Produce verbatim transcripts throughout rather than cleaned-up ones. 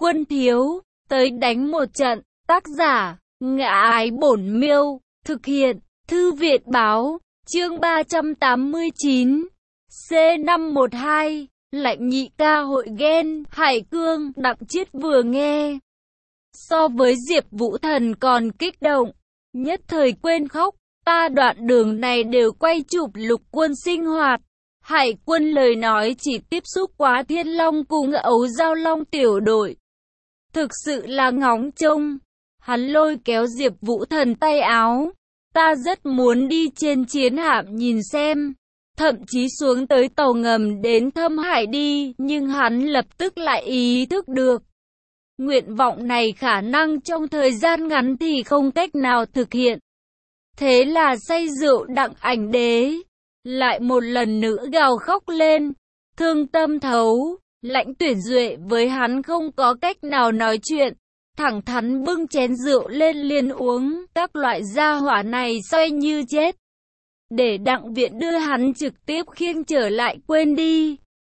Quân thiếu, tới đánh một trận. Tác giả, Ngã Ái Bổn Miêu. Thực hiện, Thư viện báo. Chương ba trăm tám mươi chín. C năm một hai. Lạnh nhị ca hội ghen. Hải Cương, Đặng Chiết vừa nghe. So với Diệp Vũ Thần còn kích động. Nhất thời quên khóc. Ta đoạn đường này đều quay chụp Lục Quân sinh hoạt. Hải Quân lời nói chỉ tiếp xúc quá Thiên Long cùng Ấu Giao Long tiểu đội. Thực sự là ngóng trông. Hắn lôi kéo Diệp Vũ Thần tay áo. Ta rất muốn đi trên chiến hạm nhìn xem. Thậm chí xuống tới tàu ngầm đến Thâm Hải đi. Nhưng hắn lập tức lại ý thức được. Nguyện vọng này khả năng trong thời gian ngắn thì không cách nào thực hiện. Thế là say rượu Đặng Ảnh Đế lại một lần nữa gào khóc lên. Thương tâm thấu. Lãnh Tuyển Duệ với hắn không có cách nào nói chuyện. Thẳng thắn bưng chén rượu lên liền uống. Các loại gia hỏa này xoay như chết. Để Đặng Viện đưa hắn trực tiếp khiêng trở lại quên đi.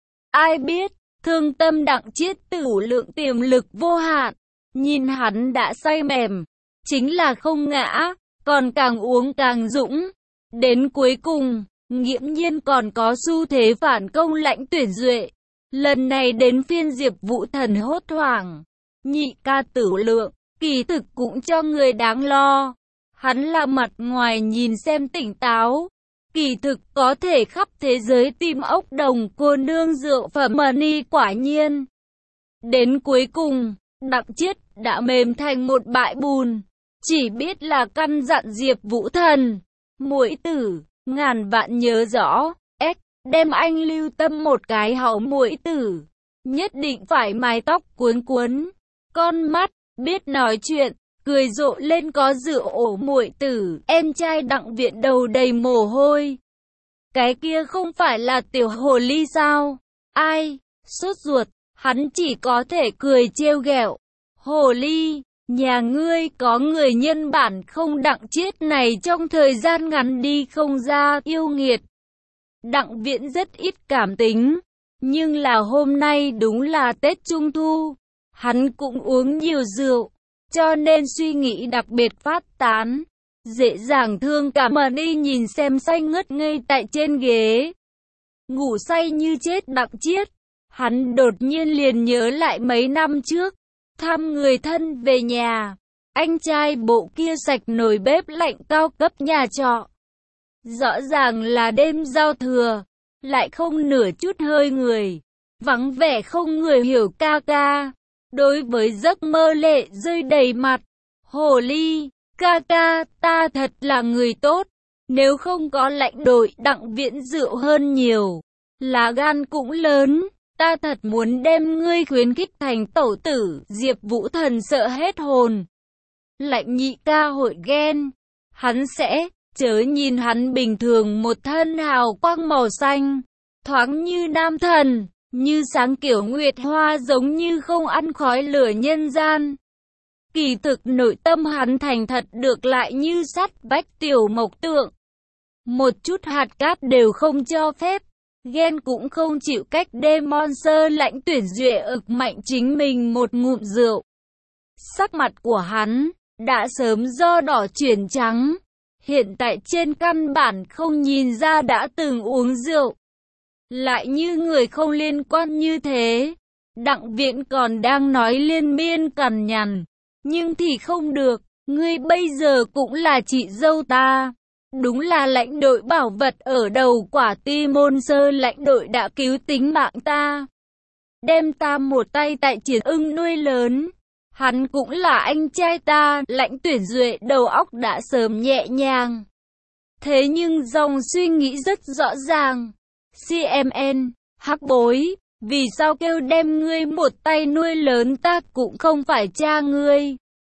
Ai biết, thương tâm Đặng Chiết tử lượng tiềm lực vô hạn. Nhìn hắn đã say mềm. Chính là không ngã, còn càng uống càng dũng. Đến cuối cùng, nghiễm nhiên còn có xu thế phản công Lãnh Tuyển Duệ. Lần này đến phiên Diệp Vũ Thần hốt hoảng. Nhị ca tử lượng, kỳ thực cũng cho người đáng lo. Hắn là mặt ngoài nhìn xem tỉnh táo. Kỳ thực có thể khắp thế giới tìm ốc đồng cô nương rượu phẩm money quả nhiên. Đến cuối cùng, Đặng Chiết đã mềm thành một bãi bùn. Chỉ biết là căn dặn Diệp Vũ Thần. Muội tử, ngàn vạn nhớ rõ, ếch, đem anh lưu tâm một cái hậu muội tử. Nhất định phải mái tóc cuốn cuốn. Con mắt, biết nói chuyện, cười rộ lên có rượu ổ muội tử. Em trai Đặng Viện đầu đầy mồ hôi. Cái kia không phải là tiểu hồ ly sao? Ai? Sốt ruột, hắn chỉ có thể cười trêu ghẹo. Hồ ly, nhà ngươi có người nhân bản không? Đặng Chiết này trong thời gian ngắn đi không ra, yêu nghiệt. Đặng Viễn rất ít cảm tính, nhưng là hôm nay đúng là Tết Trung Thu. Hắn cũng uống nhiều rượu, cho nên suy nghĩ đặc biệt phát tán. Dễ dàng thương cảm mà đi nhìn xem say ngất ngây tại trên ghế. Ngủ say như chết Đặng Chiết. Hắn đột nhiên liền nhớ lại mấy năm trước. Thăm người thân về nhà. Anh trai bộ kia sạch nồi bếp lạnh cao cấp nhà trọ. Rõ ràng là đêm giao thừa. Lại không nửa chút hơi người. Vắng vẻ không người hiểu ca ca. Đối với giấc mơ lệ rơi đầy mặt. Hồ ly, ca ca, ta thật là người tốt. Nếu không có lãnh đội Đặng Viễn rượu hơn nhiều. Lá gan cũng lớn. Ta thật muốn đem ngươi khuyến khích thành tẩu tử. Diệp Vũ Thần sợ hết hồn. Lãnh nhị ca hội ghen. Hắn sẽ, chớ nhìn hắn bình thường một thân hào quang màu xanh. Thoáng như nam thần. Như sáng kiểu nguyệt hoa, giống như không ăn khói lửa nhân gian. Kỳ thực nội tâm hắn thành thật được lại như sắt vách tiểu mộc tượng. Một chút hạt cát đều không cho phép. Ghen cũng không chịu cách Demon Sơ. Lãnh Tuyển Duệ ực mạnh chính mình một ngụm rượu. Sắc mặt của hắn đã sớm do đỏ chuyển trắng. Hiện tại trên căn bản không nhìn ra đã từng uống rượu. Lại như người không liên quan như thế. Đặng Viện còn đang nói liên miên cằn nhằn. Nhưng thì không được, ngươi bây giờ cũng là chị dâu ta. Đúng là lãnh đội bảo vật ở đầu quả tim môn sơ. Lãnh đội đã cứu tính mạng ta. Đem ta một tay tại Triển Ưng nuôi lớn. Hắn cũng là anh trai ta. Lãnh Tuyển Duệ đầu óc đã sớm nhẹ nhàng. Thế nhưng dòng suy nghĩ rất rõ ràng. xê em en, hắc bối, vì sao kêu đem ngươi một tay nuôi lớn, ta cũng không phải cha ngươi.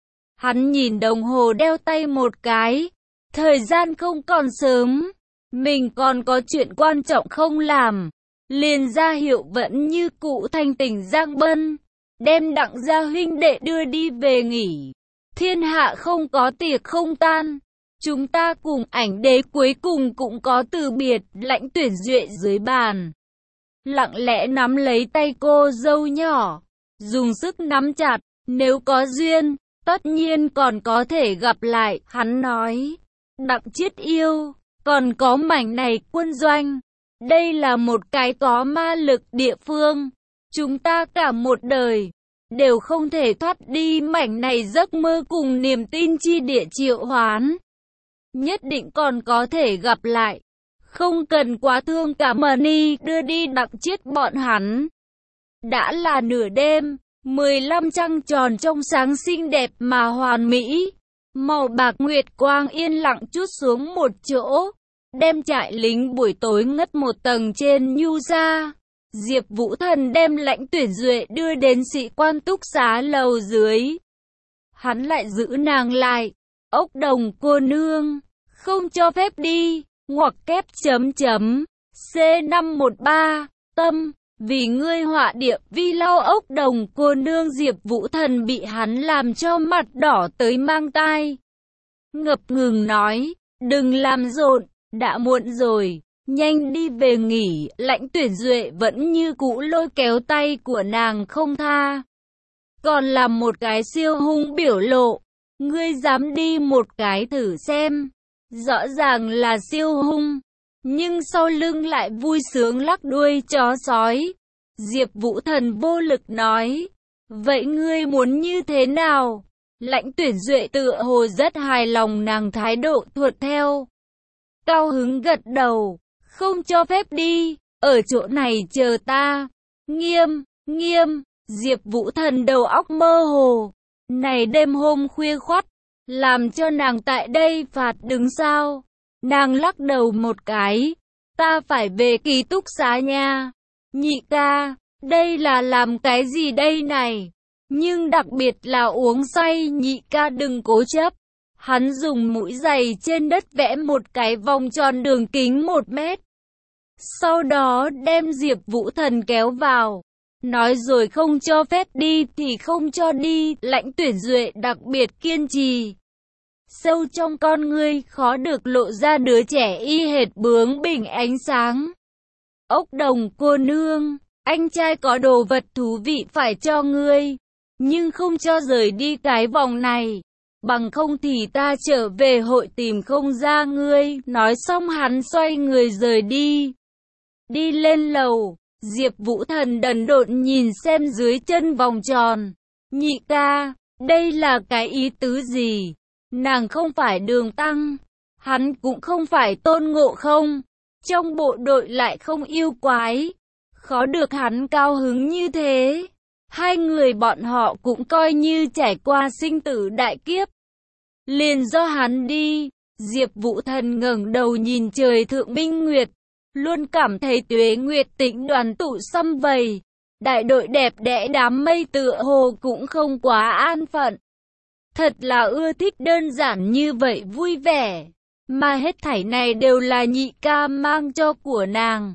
Hắn nhìn đồng hồ đeo tay một cái. Thời gian không còn sớm. Mình còn có chuyện quan trọng không làm. Liền ra hiệu vẫn như cũ thanh tỉnh Giang Bân. Đem Đặng gia huynh đệ đưa đi về nghỉ. Thiên hạ không có tiệc không tan. Chúng ta cùng Ảnh Đế cuối cùng cũng có từ biệt. Lãnh Tuyển Duệ dưới bàn lặng lẽ nắm lấy tay cô dâu nhỏ. dùng sức nắm chặt, nếu có duyên, tất nhiên còn có thể gặp lại, hắn nói. Đặng Chiết yêu, còn có mảnh này quân doanh. Đây là một cái có ma lực địa phương. Chúng ta cả một đời đều không thể thoát đi mảnh này giấc mơ cùng niềm tin chi địa triệu hoán. Nhất định còn có thể gặp lại. Không cần quá thương cảm Mani đưa đi Đặng Chiết bọn hắn. Đã là nửa đêm, mười lăm trăng tròn trong sáng xinh đẹp mà hoàn mỹ. Màu bạc nguyệt quang yên lặng trút xuống một chỗ, đem trại lính buổi tối ngất một tầng trên nhu ra. Diệp Vũ Thần đem Lãnh Tuyển Duệ đưa đến sĩ quan túc xá lầu dưới. Hắn lại giữ nàng lại. Ốc Đồng cô nương, không cho phép đi, ngoặc kép chấm chấm, C năm một ba, tâm, vì ngươi họa địa vi lau Ốc Đồng cô nương. Diệp Vũ Thần bị hắn làm cho mặt đỏ tới mang tai. Ngập ngừng nói, đừng làm rộn, đã muộn rồi, nhanh đi về nghỉ. Lãnh Tuyển Duệ vẫn như cũ lôi kéo tay của nàng không tha. Còn làm một cái siêu hung biểu lộ, ngươi dám đi một cái thử xem. Rõ ràng là siêu hung, nhưng sau lưng lại vui sướng lắc đuôi chó sói. Diệp Vũ Thần vô lực nói, vậy ngươi muốn như thế nào? Lãnh Tuyển Duệ tựa hồ rất hài lòng nàng thái độ thuận theo. Cao hứng gật đầu, không cho phép đi, ở chỗ này chờ ta. Nghiêm, nghiêm, Diệp Vũ Thần đầu óc mơ hồ. Này đêm hôm khuya khoắt, làm cho nàng tại đây phạt đứng sao? Nàng lắc đầu một cái, ta phải về ký túc xá nha. Nhị ca, đây là làm cái gì đây này? Nhưng đặc biệt là uống say, nhị ca đừng cố chấp. Hắn dùng mũi giày trên đất vẽ một cái vòng tròn đường kính một mét. Sau đó đem Diệp Vũ Thần kéo vào. Nói rồi không cho phép đi thì không cho đi. Lãnh Tuyển Duệ đặc biệt kiên trì. Sâu trong con ngươi khó được lộ ra đứa trẻ y hệt bướng bỉnh ánh sáng. Ốc Đồng cô nương, anh trai có đồ vật thú vị phải cho ngươi, nhưng không cho rời đi cái vòng này, bằng không thì ta trở về hội tìm không ra ngươi. Nói xong hắn xoay người rời đi. Đi lên lầu, Diệp Vũ Thần đần độn nhìn xem dưới chân vòng tròn. Nhị ca, đây là cái ý tứ gì? Nàng không phải Đường Tăng, hắn cũng không phải Tôn Ngộ Không, trong bộ đội lại không yêu quái, khó được hắn cao hứng như thế. Hai người bọn họ cũng coi như trải qua sinh tử đại kiếp. Liền do hắn đi. Diệp Vũ Thần ngẩng đầu nhìn trời thượng minh nguyệt, luôn cảm thấy Tuế Nguyệt Tĩnh đoàn tụ sum vầy. Đại đội đẹp đẽ đám mây tựa hồ cũng không quá an phận. Thật là ưa thích đơn giản như vậy vui vẻ. Mà hết thảy này đều là nhị ca mang cho của nàng.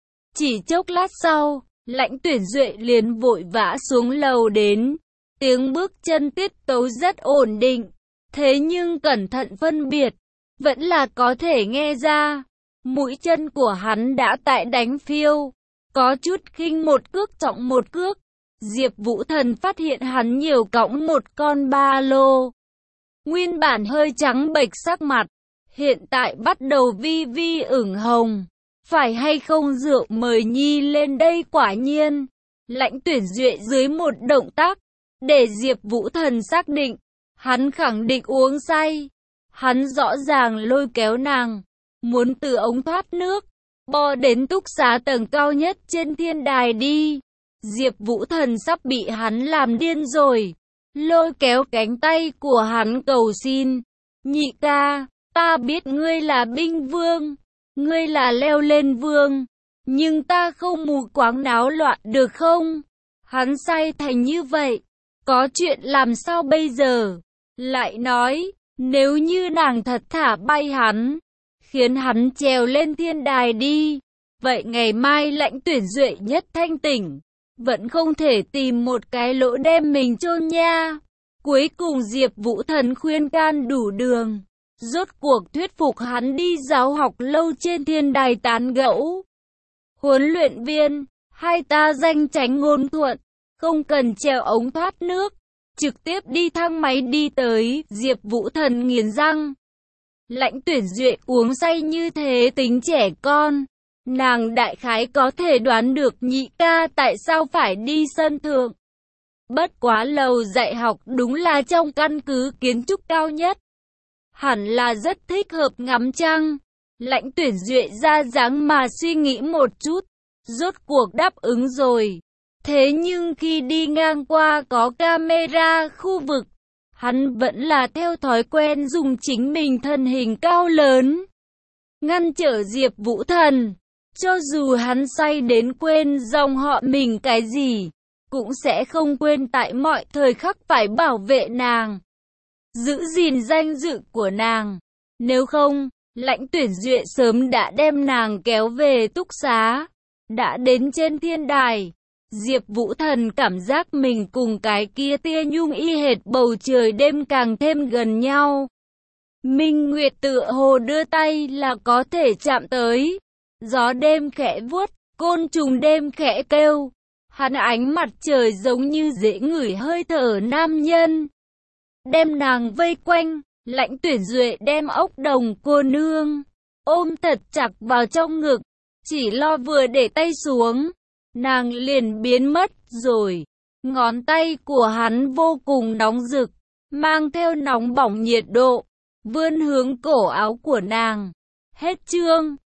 Chỉ chốc lát sau, Lãnh Tuyển Duệ liền vội vã xuống lầu đến. Tiếng bước chân tiết tấu rất ổn định. Thế nhưng cẩn thận phân biệt, vẫn là có thể nghe ra. Mũi chân của hắn đã tại đánh phiêu. Có chút khinh một cước trọng một cước. Diệp Vũ Thần phát hiện hắn nhiều cõng một con ba lô. Nguyên bản hơi trắng bệch sắc mặt, hiện tại bắt đầu vi vi ửng hồng. Phải hay không rượu mời nhi lên đây? Quả nhiên, Lãnh Tuyển Duệ dưới một động tác, để Diệp Vũ Thần xác định, hắn khẳng định uống say. Hắn rõ ràng lôi kéo nàng, muốn từ ống thoát nước, bò đến túc xá tầng cao nhất trên thiên đài đi. Diệp Vũ Thần sắp bị hắn làm điên rồi, lôi kéo cánh tay của hắn cầu xin. Nhị ca, ta biết ngươi là binh vương, ngươi là leo lên vương, nhưng ta không mù quáng náo loạn được không? Hắn say thành như vậy, có chuyện làm sao bây giờ? Lại nói, nếu như nàng thật thả bay hắn, khiến hắn trèo lên thiên đài đi, vậy ngày mai Lãnh Tuyển Duệ nhất thanh tỉnh, vẫn không thể tìm một cái lỗ đem mình chôn nha. Cuối cùng Diệp Vũ Thần khuyên can đủ đường, rốt cuộc thuyết phục hắn đi giáo học lâu trên thiên đài tán gẫu. Huấn luyện viên, hai ta danh tránh ngôn thuận, không cần treo ống thoát nước, trực tiếp đi thang máy đi tới. Diệp Vũ Thần nghiến răng. Lãnh Tuyển Duệ uống say như thế tính trẻ con. Nàng đại khái có thể đoán được nhị ca tại sao phải đi sân thượng. Bất quá lầu dạy học đúng là trong căn cứ kiến trúc cao nhất. Hẳn là rất thích hợp ngắm trăng. Lãnh Tuyển Duệ ra dáng mà suy nghĩ một chút. Rốt cuộc đáp ứng rồi. Thế nhưng khi đi ngang qua có camera khu vực, hắn vẫn là theo thói quen dùng chính mình thân hình cao lớn ngăn trở Diệp Vũ Thần. Cho dù hắn say đến quên dòng họ mình cái gì, cũng sẽ không quên tại mọi thời khắc phải bảo vệ nàng, giữ gìn danh dự của nàng. Nếu không, Lãnh Tuyển Duệ sớm đã đem nàng kéo về túc xá. Đã đến trên thiên đài, Diệp Vũ Thần cảm giác mình cùng cái kia tia nhung y hệt bầu trời đêm càng thêm gần nhau. Minh Nguyệt tựa hồ đưa tay là có thể chạm tới. Gió đêm khẽ vuốt, côn trùng đêm khẽ kêu. Hắn ánh mặt trời giống như dễ ngửi hơi thở nam nhân. Đem nàng vây quanh, Lãnh Tuyển Duệ đem ốc đồng cô nương ôm thật chặt vào trong ngực, chỉ lo vừa để tay xuống, nàng liền biến mất rồi. Ngón tay của hắn vô cùng nóng rực, mang theo nóng bỏng nhiệt độ, vươn hướng cổ áo của nàng. Hết chương.